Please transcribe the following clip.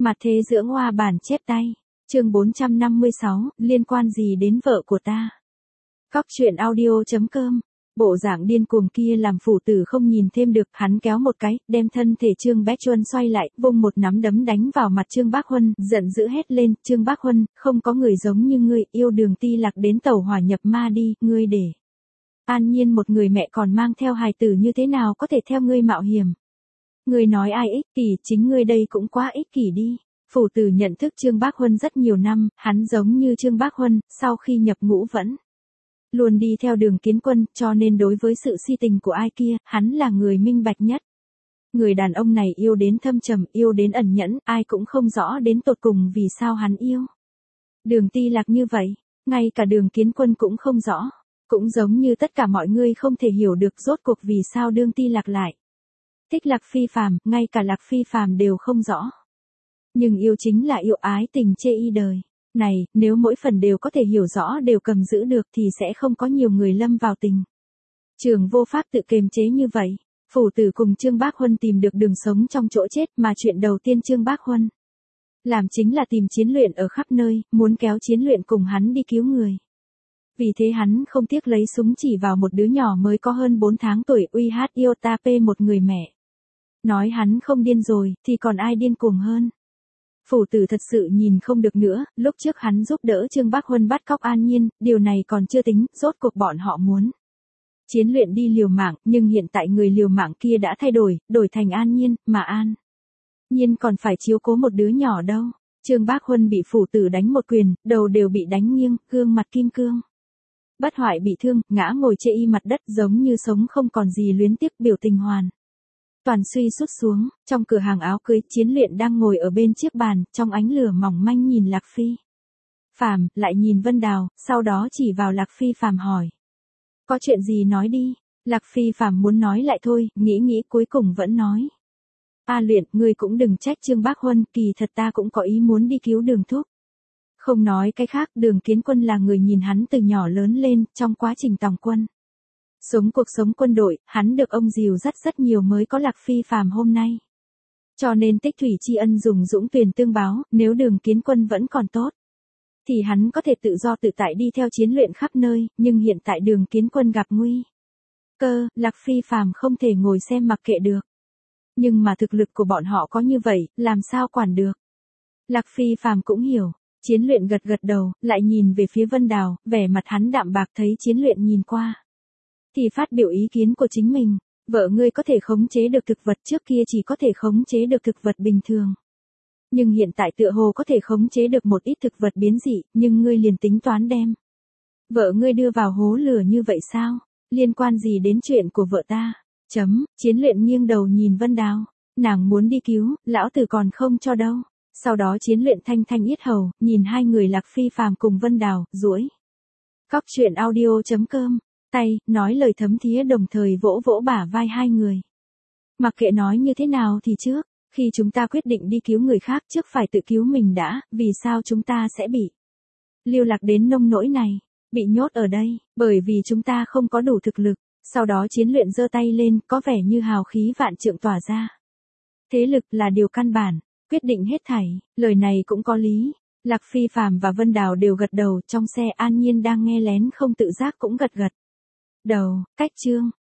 Mặt thế dưỡng hoa bản chép tay. Chương 456, liên quan gì đến vợ của ta? Cóc truyện audio.com. Bộ dạng điên cuồng kia làm phủ tử không nhìn thêm được, hắn kéo một cái, đem thân thể Trương Bách Chuân xoay lại, vung một nắm đấm đánh vào mặt Trương Bác Huân, giận dữ hét lên, Trương Bác Huân, không có người giống như ngươi, yêu Đường Ti Lạc đến tẩu hỏa nhập ma đi, ngươi để an nhiên một người mẹ còn mang theo hài tử như thế nào có thể theo ngươi mạo hiểm. Ngươi nói ai ích kỷ, chính ngươi đây cũng quá ích kỷ đi. Phủ tử nhận thức Trương Bác Huân rất nhiều năm, hắn giống như Trương Bác Huân, sau khi nhập ngũ vẫn luôn đi theo Đường Kiến Quân, cho nên đối với sự si tình của ai kia, hắn là người minh bạch nhất. Người đàn ông này yêu đến thâm trầm, yêu đến ẩn nhẫn, ai cũng không rõ đến tột cùng vì sao hắn yêu Đường Ti Lạc như vậy, ngay cả Đường Kiến Quân cũng không rõ, cũng giống như tất cả mọi người không thể hiểu được rốt cuộc vì sao Đường Ti Lạc lại thích Lạc Phi Phàm, ngay cả Lạc Phi Phàm đều không rõ. Nhưng yêu chính là yêu, ái tình chê y đời. Này, nếu mỗi phần đều có thể hiểu rõ đều cầm giữ được thì sẽ không có nhiều người lâm vào tình trường vô pháp tự kiềm chế như vậy. Phủ tử cùng Trương Bác Huân tìm được đường sống trong chỗ chết, mà chuyện đầu tiên Trương Bác Huân làm chính là tìm Chiến Luyện ở khắp nơi, muốn kéo Chiến Luyện cùng hắn đi cứu người. Vì thế hắn không tiếc lấy súng chỉ vào một đứa nhỏ mới có hơn 4 tháng tuổi uy hát yêu ta p một người mẹ. Nói hắn không điên rồi, thì còn ai điên cuồng hơn. Phủ tử thật sự nhìn không được nữa, lúc trước hắn giúp đỡ Trương Bác Huân bắt cóc An Nhiên, điều này còn chưa tính, rốt cuộc bọn họ muốn Chiến Luyện đi liều mạng, nhưng hiện tại người liều mạng kia đã thay đổi, đổi thành An Nhiên, mà An Nhiên còn phải chiếu cố một đứa nhỏ đâu. Trương Bác Huân bị phủ tử đánh một quyền, đầu đều bị đánh nghiêng, gương mặt kim cương bất hoại bị thương, ngã ngồi chê y mặt đất giống như sống không còn gì luyến tiếc, biểu tình hoàn toàn suy sút xuống. Trong cửa hàng áo cưới, Chiến Luyện đang ngồi ở bên chiếc bàn, trong ánh lửa mỏng manh nhìn Lạc Phi Phàm, lại nhìn Vân Đào, sau đó chỉ vào Lạc Phi Phàm hỏi. Có chuyện gì nói đi. Lạc Phi Phàm muốn nói lại thôi, nghĩ cuối cùng vẫn nói. Luyện, ngươi cũng đừng trách Trương Bác Huân, kỳ thật ta cũng có ý muốn đi cứu Đường thúc. Không nói cái khác, Đường Kiến Quân là người nhìn hắn từ nhỏ lớn lên, trong quá trình tòng quân. Sống cuộc sống quân đội, hắn được ông dìu dắt rất nhiều mới có Lạc Phi Phàm hôm nay. Cho nên tích thủy tri ân dùng dũng tuyền tương báo, nếu Đường Kiến Quân vẫn còn tốt thì hắn có thể tự do tự tại đi theo Chiến Luyện khắp nơi, nhưng hiện tại Đường Kiến Quân gặp nguy cơ, Lạc Phi Phàm không thể ngồi xem mặc kệ được. Nhưng mà thực lực của bọn họ có như vậy, làm sao quản được. Lạc Phi Phàm cũng hiểu. Chiến Luyện gật gật đầu, lại nhìn về phía Vân Đào, vẻ mặt hắn đạm bạc, thấy Chiến Luyện nhìn qua thì phát biểu ý kiến của chính mình. Vợ ngươi có thể khống chế được thực vật, trước kia chỉ có thể khống chế được thực vật bình thường. Nhưng hiện tại tựa hồ có thể khống chế được một ít thực vật biến dị, nhưng ngươi liền tính toán đem vợ ngươi đưa vào hố lửa như vậy sao? Liên quan gì đến chuyện của vợ ta? Chiến Luyện nghiêng đầu nhìn Vân Đào. Nàng muốn đi cứu, lão tử còn không cho đâu. Sau đó Chiến Luyện thanh thanh yết hầu, nhìn hai người Lạc Phi Phàm cùng Vân Đào, duỗi Cóc truyện audio.com. Tay, nói lời thấm thía đồng thời vỗ vỗ bả vai hai người. Mặc kệ nói như thế nào thì trước, khi chúng ta quyết định đi cứu người khác trước phải tự cứu mình đã, vì sao chúng ta sẽ bị lưu lạc đến nông nỗi này, bị nhốt ở đây, bởi vì chúng ta không có đủ thực lực. Sau đó Chiến Luyện giơ tay lên, có vẻ như hào khí vạn trượng tỏa ra. Thế lực là điều căn bản, quyết định hết thảy, lời này cũng có lý. Lạc Phi Phàm và Vân Đào đều gật đầu, trong xe An Nhiên đang nghe lén không tự giác cũng gật đầu. Cách chương